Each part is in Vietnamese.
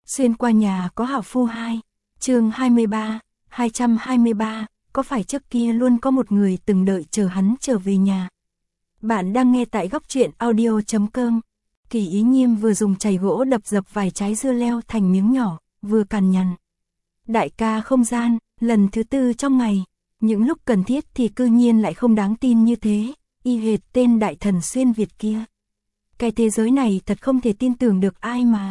Xuyên qua nhà có hảo phu 2, chương 23, 223, có phải trước kia luôn có một người từng đợi chờ hắn trở về nhà. Bạn đang nghe tại góc truyện audio.com. Kỳ Ý Nhiêm vừa dùng chày gỗ đập dập vài trái dưa leo thành miếng nhỏ, vừa cằn nhằn. Đại ca không gian, lần thứ 4 trong ngày, những lúc cần thiết thì cư nhiên lại không đáng tin như thế, y hệt tên đại thần xuyên Việt kia. Cái thế giới này thật không thể tin tưởng được ai mà.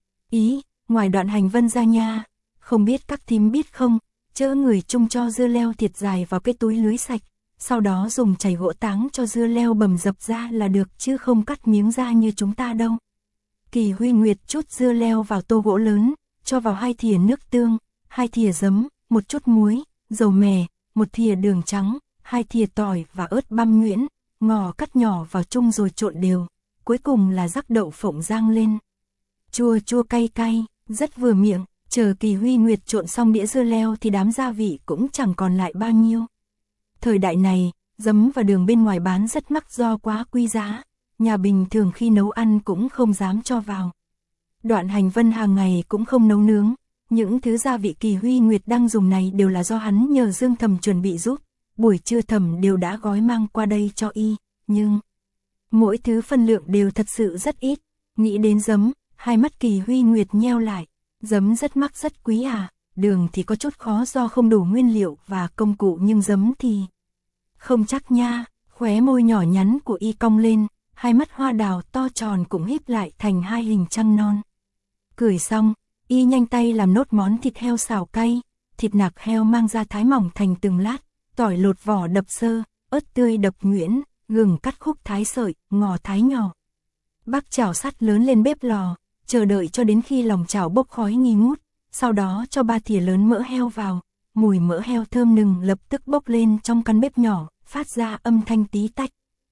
Ngoài Đoạn Hành Vân ra nha, không biết các thím biết không, chỡ người chung cho dưa leo thiệt dài vào cái túi lưới sạch, sau đó dùng chày gỗ táng cho dưa leo bầm dập ra là được chứ không cắt miếng ra như chúng ta đâu. Kỳ Huy Nguyệt chút dưa leo vào tô gỗ lớn, cho vào 2 thìa nước tương, 2 thìa giấm, một chút muối, dầu mè, 1 thìa đường trắng, 2 thìa tỏi và ớt băm nhuyễn, ngò cắt nhỏ vào chung rồi trộn đều, cuối cùng là rắc đậu phộng rang lên. Chua chua cay cay, rất vừa miệng. Chờ Kỳ Huy Nguyệt trộn xong đĩa dưa leo thì đám gia vị cũng chẳng còn lại bao nhiêu. Thời đại này, giấm và đường bên ngoài bán rất mắc do quá quý giá, nhà bình thường khi nấu ăn cũng không dám cho vào. Đoạn Hành Vân hàng ngày cũng không nấu nướng, những thứ gia vị Kỳ Huy Nguyệt đang dùng này đều là do hắn nhờ Dương Thầm chuẩn bị giúp, buổi trưa Thầm đều đã gói mang qua đây cho y, nhưng mỗi thứ phân lượng đều thật sự rất ít. Nghĩ đến giấm, hai mắt Kỳ Huy Nguyệt nheo lại. Giấm rất mắc rất quý à, đường thì có chút khó do không đủ nguyên liệu và công cụ nhưng giấm thì không chắc nha. Khóe môi nhỏ nhắn của y cong lên, hai mắt hoa đào to tròn cũng híp lại thành 2 hình trăng non. Cười xong, y nhanh tay làm nốt món thịt heo xào cay, thịt nạc heo mang ra thái mỏng thành từng lát, tỏi lột vỏ đập sơ, ớt tươi đập nhuyễn, gừng cắt khúc thái sợi, ngò thái nhỏ. Bắc chảo sắt lớn lên bếp lò, chờ đợi cho đến khi lòng chảo bốc khói nghi ngút, sau đó cho 3 thìa lớn mỡ heo vào, mùi mỡ heo thơm nừng lập tức bốc lên trong căn bếp nhỏ, phát ra âm thanh tí tách.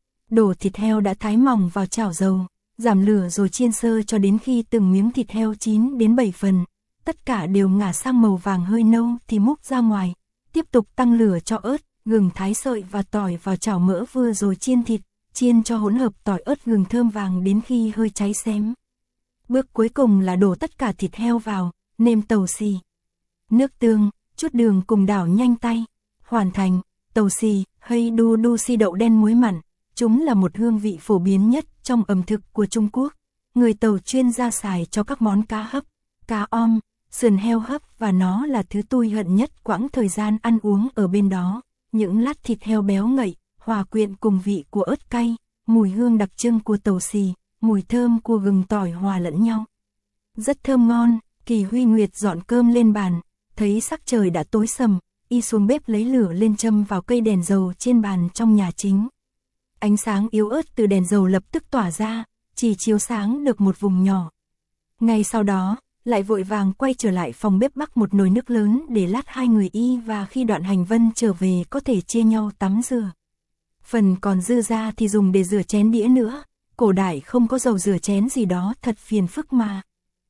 Đổ thịt heo đã thái mỏng vào chảo dầu, giảm lửa rồi chiên sơ cho đến khi từng miếng thịt heo chín đến 7 phần, tất cả đều ngả sang màu vàng hơi nâu thì múc ra ngoài, tiếp tục tăng lửa cho ớt, gừng thái sợi và tỏi vào chảo mỡ vừa rồi chiên thịt, chiên cho hỗn hợp tỏi ớt gừng thơm vàng đến khi hơi cháy xém. Bước cuối cùng là đổ tất cả thịt heo vào, nêm tàu xì, nước tương, chút đường cùng đảo nhanh tay. Hoàn thành, tàu xì, hay đu xì đậu đen muối mặn, chúng là một hương vị phổ biến nhất trong ẩm thực của Trung Quốc. Người Tàu chuyên gia xài cho các món cá hấp, cá om, sườn heo hấp và nó là thứ tôi hận nhất quãng thời gian ăn uống ở bên đó. Những lát thịt heo béo ngậy, hòa quyện cùng vị của ớt cay, mùi hương đặc trưng của tàu xì, mùi thơm của gừng tỏi hòa lẫn nhau. Rất thơm ngon. Kỳ Huy Nguyệt dọn cơm lên bàn, thấy sắc trời đã tối sầm, y xuống bếp lấy lửa lên châm vào cây đèn dầu trên bàn trong nhà chính. Ánh sáng yếu ớt từ đèn dầu lập tức tỏa ra, chỉ chiếu sáng được một vùng nhỏ. Ngay sau đó, lại vội vàng quay trở lại phòng bếp bắc một nồi nước lớn để lát 2 người y và khi Đoạn Hành Vân trở về có thể chia nhau tắm rửa. Phần còn dư ra thì dùng để rửa chén đĩa nữa, cổ đại không có dầu rửa chén gì đó thật phiền phức mà.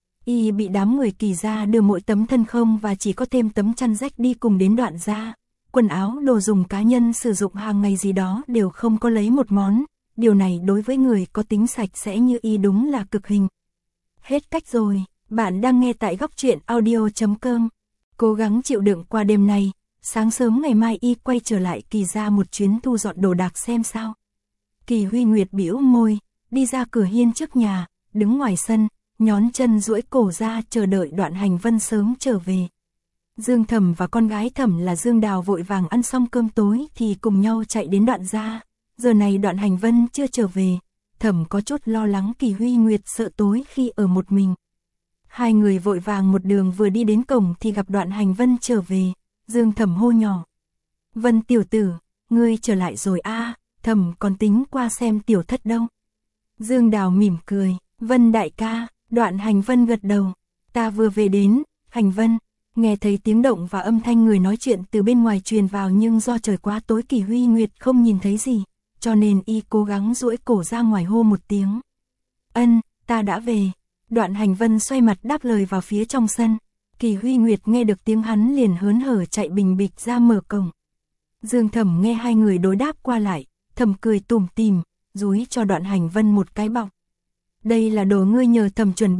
Y bị đám người Kỳ gia đưa mỗi tấm thân không và chỉ có thêm tấm chăn rách đi cùng đến Đoạn gia. Quần áo, đồ dùng cá nhân sử dụng hàng ngày gì đó đều không có lấy một món. Điều này đối với người có tính sạch sẽ như y đúng là cực hình. Hết cách rồi, bạn đang nghe tại góc truyện audio.com. Cố gắng chịu đựng qua đêm nay, sáng sớm ngày mai y quay trở lại Kỳ gia một chuyến thu dọn đồ đạc xem sao. Kỳ Huy Nguyệt bĩu môi, đi ra cửa hiên trước nhà, đứng ngoài sân, nhón chân duỗi cổ ra chờ đợi Đoạn Hành Vân sớm trở về. Dương Thầm và con gái Thầm là Dương Đào vội vàng ăn xong cơm tối thì cùng nhau chạy đến Đoạn gia. Giờ này Đoạn Hành Vân chưa trở về, Thầm có chút lo lắng Kỳ Huy Nguyệt sợ tối khi ở một mình. Hai người vội vàng một đường vừa đi đến cổng thì gặp Đoạn Hành Vân trở về. Dương Thầm hô nhỏ: "Vân tiểu tử, ngươi trở lại rồi a?" Thầm còn tính qua xem tiểu thất đâu. Dương Đào mỉm cười: "Vân đại ca." Đoạn Hành Vân gật đầu: "Ta vừa về đến." Hành Vân nghe thấy tiếng động và âm thanh người nói chuyện từ bên ngoài truyền vào nhưng do trời quá tối Kỳ Huy Nguyệt không nhìn thấy gì, cho nên y cố gắng duỗi cổ ra ngoài hô một tiếng: "Ân, ta đã về." Đoạn Hành Vân xoay mặt đáp lời vào phía trong sân. Kỳ Huy Nguyệt nghe được tiếng hắn liền hớn hở chạy bình bịch ra mở cổng. Dương Thầm nghe hai người đối đáp qua lại, Thầm cười tủm tỉm, dúi cho Đoạn Hành Vân một cái bọc. "Đây là đồ ngươi nhờ Thầm chuẩn bị,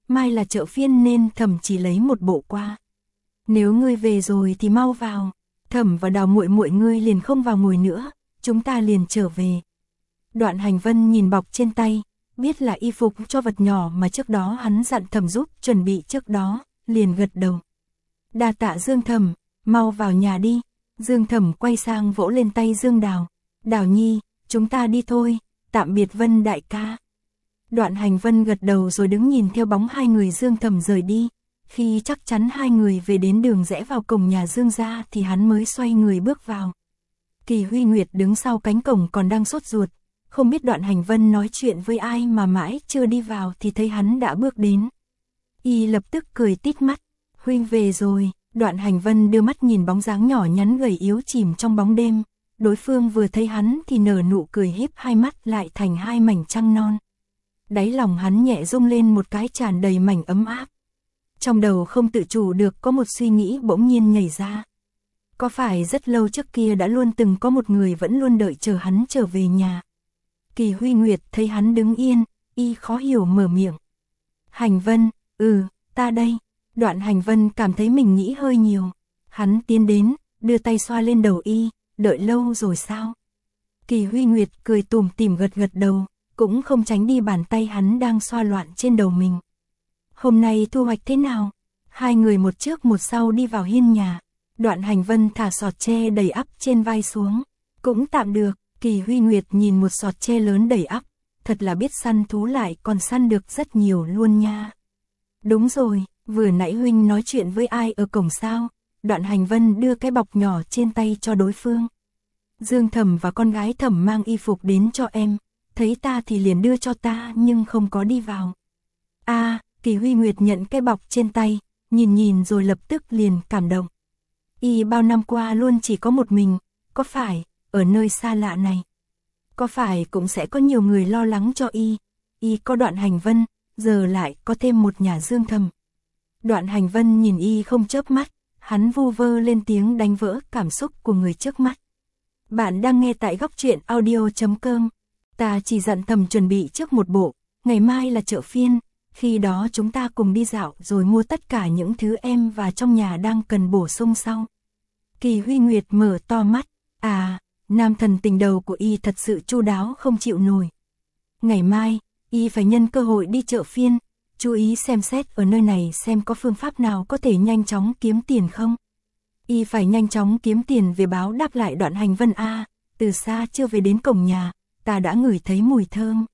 mai là chợ phiên nên Thẩm chỉ lấy một bộ qua. Nếu ngươi về rồi thì mau vào, Thẩm và Đào muội muội ngươi liền không vào ngồi nữa, chúng ta liền trở về. Đoạn Hành Vân nhìn bọc trên tay, biết là y phục cho vật nhỏ mà trước đó hắn dặn Thẩm giúp chuẩn bị trước đó, liền gật đầu. Đa tạ Dương Thẩm, mau vào nhà đi. Dương Thẩm quay sang vỗ lên tay Dương Đào. Đào nhi, chúng ta đi thôi, tạm biệt Vân đại ca. Đoạn Hành Vân gật đầu rồi đứng nhìn theo bóng hai người Dương Thẩm rời đi. Khi chắc chắn hai người về đến đường rẽ vào cổng nhà Dương gia thì hắn mới xoay người bước vào. Kỳ Huy Nguyệt đứng sau cánh cổng còn đang sốt ruột, không biết Đoạn Hành Vân nói chuyện với ai mà mãi chưa đi vào thì thấy hắn đã bước đến. Y lập tức cười tít mắt, huynh về rồi. Đoạn Hành Vân đưa mắt nhìn bóng dáng nhỏ nhắn gầy yếu chìm trong bóng đêm, đối phương vừa thấy hắn thì nở nụ cười híp hai mắt lại thành hai mảnh trăng non. Đáy lòng hắn nhẹ rung lên một cái tràn đầy mảnh ấm áp. Trong đầu không tự chủ được có một suy nghĩ bỗng nhiên nhảy ra. Có phải rất lâu trước kia đã luôn từng có một người vẫn luôn đợi chờ hắn trở về nhà? Kỳ Huy Nguyệt thấy hắn đứng yên, y khó hiểu mở miệng. Hành Vân, ta đây. Đoạn Hành Vân cảm thấy mình nghĩ hơi nhiều. Hắn tiến đến, đưa tay xoa lên đầu y, đợi lâu rồi sao? Kỳ Huy Nguyệt cười tủm tỉm gật gật đầu, cũng không tránh đi bàn tay hắn đang xoa loạn trên đầu mình. Hôm nay thu hoạch thế nào? Hai người một trước một sau đi vào hiên nhà. Đoạn Hành Vân thả sọt tre đầy ắp trên vai xuống. Cũng tạm được. Kỳ Huy Nguyệt nhìn một sọt tre lớn đầy ắp. Thật là biết săn thú lại còn săn được rất nhiều luôn nha. Đúng rồi, vừa nãy huynh nói chuyện với ai ở cổng sao? Đoạn Hành Vân đưa cái bọc nhỏ trên tay cho đối phương. Dương Thẩm và con gái Thẩm mang y phục đến cho em. Thấy ta thì liền đưa cho ta nhưng không có đi vào. Kỳ Huy Nguyệt nhận cái bọc trên tay, nhìn rồi lập tức liền cảm động. Y bao năm qua luôn chỉ có một mình, có phải, ở nơi xa lạ này. Có phải cũng sẽ có nhiều người lo lắng cho y có Đoạn Hành Vân, giờ lại có thêm một nhà Dương Thẩm. Đoạn Hành Vân nhìn y không chớp mắt, hắn vu vơ lên tiếng đánh vỡ cảm xúc của người trước mắt. Bạn đang nghe tại Góc Truyện Audio.com. Ta chỉ dặn Thẩm chuẩn bị trước một bộ, ngày mai là chợ phiên, khi đó chúng ta cùng đi dạo rồi mua tất cả những thứ em và trong nhà đang cần bổ sung sau. Kỳ Huy Nguyệt mở to mắt, nam thần tình đầu của y thật sự chu đáo không chịu nổi. Ngày mai, y phải nhân cơ hội đi chợ phiên, chú ý xem xét ở nơi này xem có phương pháp nào có thể nhanh chóng kiếm tiền không. Y phải nhanh chóng kiếm tiền về báo đáp lại Đoạn Hành Vân từ xa chưa về đến cổng nhà, ta đã ngửi thấy mùi thơm.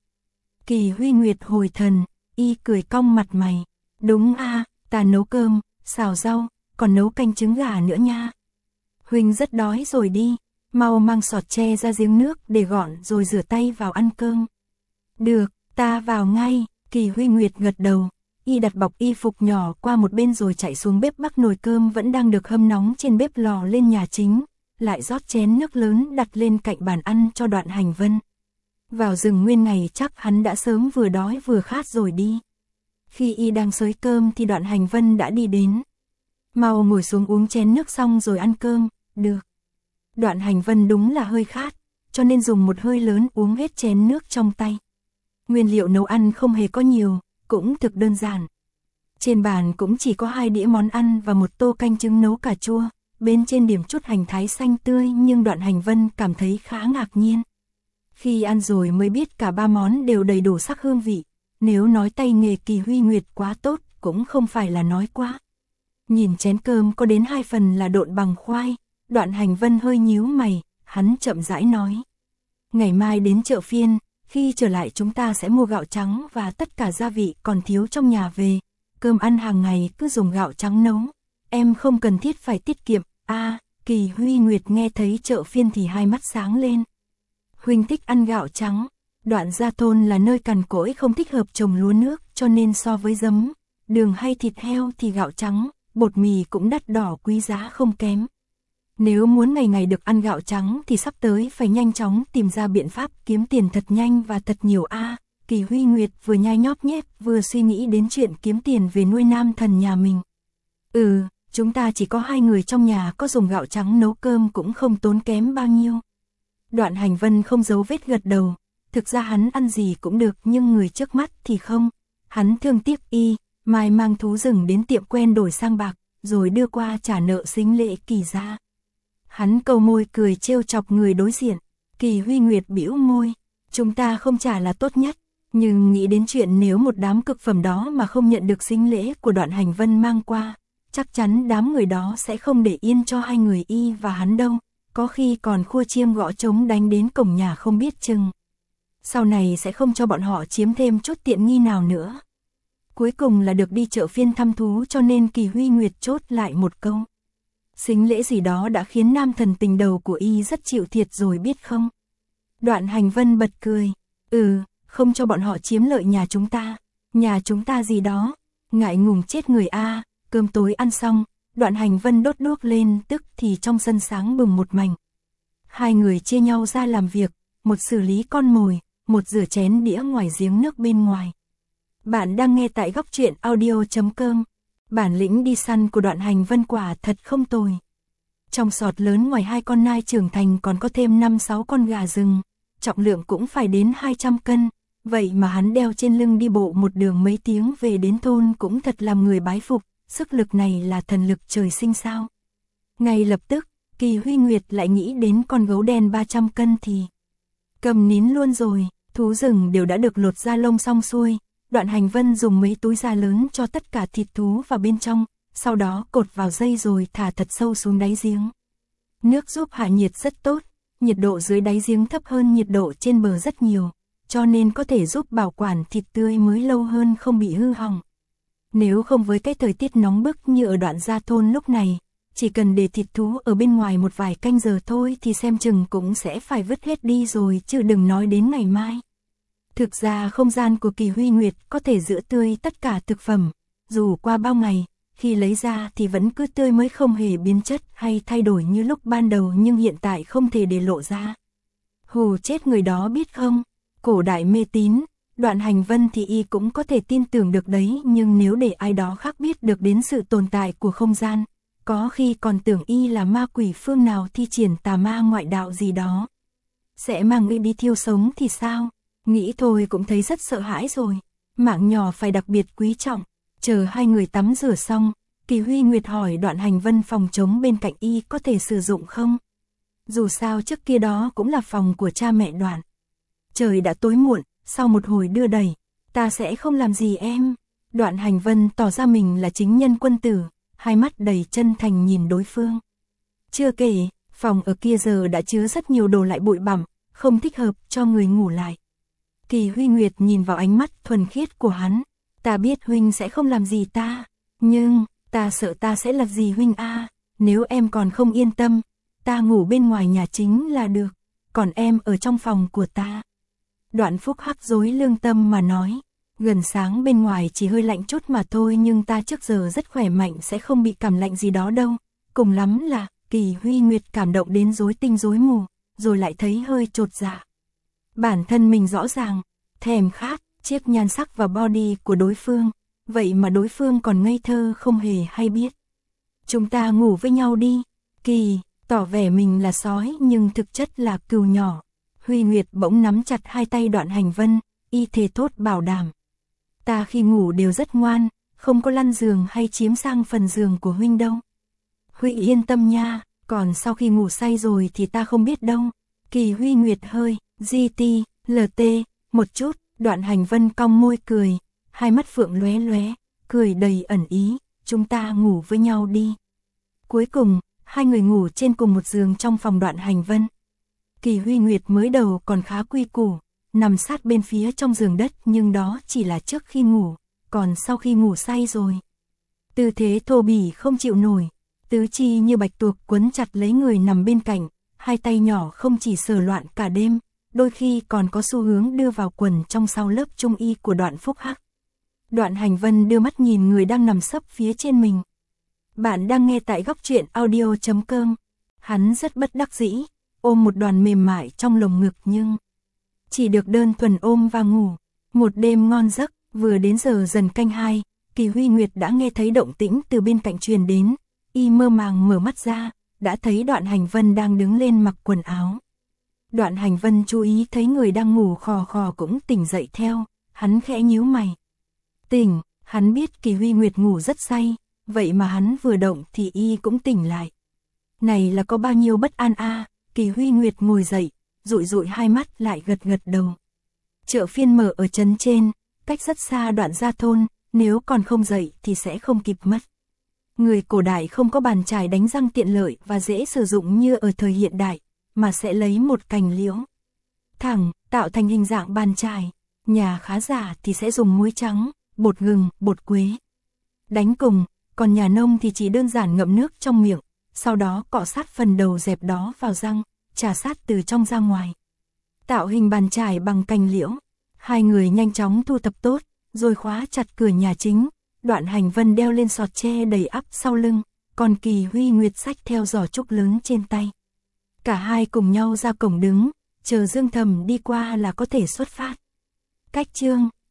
Kỳ Huy Nguyệt hồi thần, y cười cong mặt mày. Đúng ta nấu cơm, xào rau, còn nấu canh trứng gà nữa nha. Huynh rất đói rồi đi, mau mang sọt tre ra giếng nước để gọn rồi rửa tay vào ăn cơm. Được, ta vào ngay. Kỳ Huy Nguyệt gật đầu, y đặt bọc y phục nhỏ qua một bên rồi chạy xuống bếp bắc nồi cơm vẫn đang được hâm nóng trên bếp lò lên nhà chính, lại rót chén nước lớn đặt lên cạnh bàn ăn cho Đoạn Hành Vân. Vào rừng nguyên ngày chắc hắn đã sớm vừa đói vừa khát rồi đi. Khi y đang xới cơm thì Đoạn Hành Vân đã đi đến. Mau ngồi xuống uống chén nước xong rồi ăn cơm, được. Đoạn Hành Vân đúng là hơi khát, cho nên dùng một hơi lớn uống hết chén nước trong tay. Nguyên liệu nấu ăn không hề có nhiều, cũng thực đơn giản. Trên bàn cũng chỉ có 2 đĩa món ăn và một tô canh trứng nấu cà chua, bên trên điểm chút hành thái xanh tươi nhưng Đoạn Hành Vân cảm thấy khá ngạc nhiên. Khi ăn rồi mới biết cả 3 món đều đầy đủ sắc hương vị, nếu nói tay nghề Kỳ Huy Nguyệt quá tốt cũng không phải là nói quá. Nhìn chén cơm có đến 2 phần là độn bằng khoai, Đoạn Hành Vân hơi nhíu mày, hắn chậm rãi nói. Ngày mai đến chợ phiên, khi trở lại chúng ta sẽ mua gạo trắng và tất cả gia vị còn thiếu trong nhà về, cơm ăn hàng ngày cứ dùng gạo trắng nấu, em không cần thiết phải tiết kiệm. Kỳ Huy Nguyệt nghe thấy chợ phiên thì hai mắt sáng lên. Huynh thích ăn gạo trắng. Đoạn gia thôn là nơi cằn cỗi không thích hợp trồng lúa nước, cho nên so với giấm, đường hay thịt heo thì gạo trắng, bột mì cũng đắt đỏ quý giá không kém. Nếu muốn ngày ngày được ăn gạo trắng thì sắp tới phải nhanh chóng tìm ra biện pháp kiếm tiền thật nhanh và thật nhiều. Kỳ Huy Nguyệt vừa nhai nhóp nhép vừa suy nghĩ đến chuyện kiếm tiền về nuôi nam thần nhà mình. Chúng ta chỉ có 2 người trong nhà, có dùng gạo trắng nấu cơm cũng không tốn kém bao nhiêu. Đoạn Hành Vân không giấu vết gật đầu. Thực ra hắn ăn gì cũng được nhưng người trước mắt thì không. Hắn thương tiếc y, Mai mang thú rừng đến tiệm quen đổi sang bạc, rồi đưa qua trả nợ xính lễ Kỳ ra. Hắn câu môi cười trêu chọc người đối diện. Kỳ Huy Nguyệt bĩu môi, chúng ta không trả là tốt nhất, nhưng nghĩ đến chuyện nếu một đám cực phẩm đó mà không nhận được xính lễ của Đoạn Hành Vân mang qua, chắc chắn đám người đó sẽ không để yên cho hai người y và hắn đâu, có khi còn khua chiêng gõ trống đánh đến cổng nhà không biết chừng. Sau này sẽ không cho bọn họ chiếm thêm chút tiện nghi nào nữa. Cuối cùng là được đi chợ phiên thăm thú, cho nên Kỳ Huy Nguyệt chốt lại một câu. Xính lễ gì đó đã khiến nam thần tình đầu của y rất chịu thiệt rồi biết không? Đoạn Hành Vân bật cười. Không cho bọn họ chiếm lợi nhà chúng ta gì đó, ngại ngùng chết người a. Cơm tối ăn xong, Đoạn Hành Vân đốt đuốc lên, tức thì trong sân sáng bừng một mảnh. Hai người chia nhau ra làm việc, một xử lý con mồi, một rửa chén đĩa ngoài giếng nước bên ngoài. Bạn đang nghe tại góc truyện audio.com. Bản lĩnh đi săn của Đoạn Hành Vân quả thật không tồi. Trong sọt lớn ngoài 2 con nai trưởng thành còn có thêm 5-6 con gà rừng, trọng lượng cũng phải đến 200 cân, vậy mà hắn đeo trên lưng đi bộ một đường mấy tiếng về đến thôn cũng thật làm người bái phục, sức lực này là thần lực trời sinh sao. Ngay lập tức, Kỳ Huy Nguyệt lại nghĩ đến con gấu đen 300 cân thì cầm nín luôn rồi, thú rừng đều đã được lột da lông xong xuôi. Đoạn Hành Vân dùng mấy túi da lớn cho tất cả thịt thú vào bên trong, sau đó cột vào dây rồi thả thật sâu xuống đáy giếng. Nước giúp hạ nhiệt rất tốt, nhiệt độ dưới đáy giếng thấp hơn nhiệt độ trên bờ rất nhiều, cho nên có thể giúp bảo quản thịt tươi mới lâu hơn không bị hư hỏng. Nếu không với cái thời tiết nóng bức như ở Đoạn Gia thôn lúc này, chỉ cần để thịt thú ở bên ngoài một vài canh giờ thôi thì xem chừng cũng sẽ phải vứt hết đi rồi, chứ đừng nói đến ngày mai. Thực ra không gian của Kỳ Huy Nguyệt có thể giữ tươi tất cả thực phẩm, dù qua bao ngày, khi lấy ra thì vẫn cứ tươi mới, không hề biến chất hay thay đổi như lúc ban đầu, nhưng hiện tại không thể để lộ ra. Hù chết người đó biết không? Cổ đại mê tín, Đoạn Hành Vân thì y cũng có thể tin tưởng được đấy, nhưng nếu để ai đó khác biết được đến sự tồn tại của không gian, có khi còn tưởng y là ma quỷ phương nào thi triển tà ma ngoại đạo gì đó. Sẽ mang y đi thiêu sống thì sao? Nghĩ thôi cũng thấy rất sợ hãi rồi. Mạng nhỏ phải đặc biệt quý trọng. Chờ hai người tắm rửa xong, Kỳ Huy Nguyệt hỏi Đoạn Hành Vân phòng trống bên cạnh y có thể sử dụng không? Dù sao trước kia đó cũng là phòng của cha mẹ Đoạn. Trời đã tối muộn, sau một hồi đưa đẩy, ta sẽ không làm gì em. Đoạn Hành Vân tỏ ra mình là chính nhân quân tử, hai mắt đầy chân thành nhìn đối phương. Chưa kể, phòng ở kia giờ đã chứa rất nhiều đồ lại bụi bặm, không thích hợp cho người ngủ lại. Kỳ Huy Nguyệt nhìn vào ánh mắt thuần khiết của hắn. Ta biết huynh sẽ không làm gì ta, nhưng ta sợ ta sẽ làm gì huynh a. Nếu em còn không yên tâm, ta ngủ bên ngoài nhà chính là được, còn em ở trong phòng của ta. Đoạn Phúc Hắc dối lương tâm mà nói, gần sáng bên ngoài chỉ hơi lạnh chút mà thôi, nhưng ta trước giờ rất khỏe mạnh, sẽ không bị cảm lạnh gì đó đâu. Cùng lắm là, Kỳ Huy Nguyệt cảm động đến rối tinh rối mù, rồi lại thấy hơi chột dạ. Bản thân mình rõ ràng, thèm khát, chiếc nhan sắc và body của đối phương, vậy mà đối phương còn ngây thơ không hề hay biết. Chúng ta ngủ với nhau đi. Kỳ, tỏ vẻ mình là sói nhưng thực chất là cừu nhỏ. Huy Nguyệt bỗng nắm chặt hai tay Đoạn Hành Vân, y thề thốt bảo đảm. Ta khi ngủ đều rất ngoan, không có lăn giường hay chiếm sang phần giường của huynh đâu. Huy yên tâm nha, còn sau khi ngủ say rồi thì ta không biết đâu. Kỳ Huy Nguyệt hơi, LT, một chút. Đoạn Hành Vân cong môi cười, hai mắt phượng lóe lóe, cười đầy ẩn ý, chúng ta ngủ với nhau đi. Cuối cùng, hai người ngủ trên cùng một giường trong phòng Đoạn Hành Vân. Kỳ Huy Nguyệt mới đầu còn khá quy củ, nằm sát bên phía trong giường đất, nhưng đó chỉ là trước khi ngủ, còn sau khi ngủ say rồi. Tư thế thô bỉ không chịu nổi, tứ chi như bạch tuộc quấn chặt lấy người nằm bên cạnh, hai tay nhỏ không chỉ sờ loạn cả đêm, đôi khi còn có xu hướng đưa vào quần trong sau lớp trung y của Đoạn Phúc Hắc. Đoạn Hành Vân đưa mắt nhìn người đang nằm sấp phía trên mình. Bạn đang nghe tại góc truyện audio.com. Hắn rất bất đắc dĩ, ôm một đoàn mềm mại trong lồng ngực nhưng chỉ được đơn thuần ôm và ngủ. Một đêm ngon giấc, vừa đến giờ dần canh 2, Kỳ Huy Nguyệt đã nghe thấy động tĩnh từ bên cạnh truyền đến. Y mơ màng mở mắt ra, đã thấy Đoạn Hành Vân đang đứng lên mặc quần áo. Đoạn Hành Vân chú ý thấy người đang ngủ khò khò cũng tỉnh dậy theo, hắn khẽ nhíu mày. Tỉnh, Hắn biết Kỳ Huy Nguyệt ngủ rất say, vậy mà hắn vừa động thì y cũng tỉnh lại. Này là có bao nhiêu bất an a. Kỳ Huy Nguyệt ngồi dậy, dụi dụi hai mắt lại gật gật đầu. Chợ phiên mở ở trấn trên, cách rất xa đoạn ra thôn, nếu còn không dậy thì sẽ không kịp mất. Người cổ đại không có bàn chải đánh răng tiện lợi và dễ sử dụng như ở thời hiện đại, mà sẽ lấy một cành liễu thẳng, tạo thành hình dạng bàn chải. Nhà khá giả thì sẽ dùng muối trắng, bột gừng, bột quế đánh cùng, còn nhà nông thì chỉ đơn giản ngậm nước trong miệng, sau đó cọ sát phần đầu dẹp đó vào răng, trà sát từ trong ra ngoài. Tạo hình bàn chải bằng cành liễu, hai người nhanh chóng thu thập tốt, rồi khóa chặt cửa nhà chính. Đoạn Hành Vân đeo lên sọt tre đầy ắp sau lưng, còn Kỳ Huy Nguyệt xách theo giỏ trúc lớn trên tay. Cả hai cùng nhau ra cổng đứng, chờ Dương Thầm đi qua là có thể xuất phát. Cách chương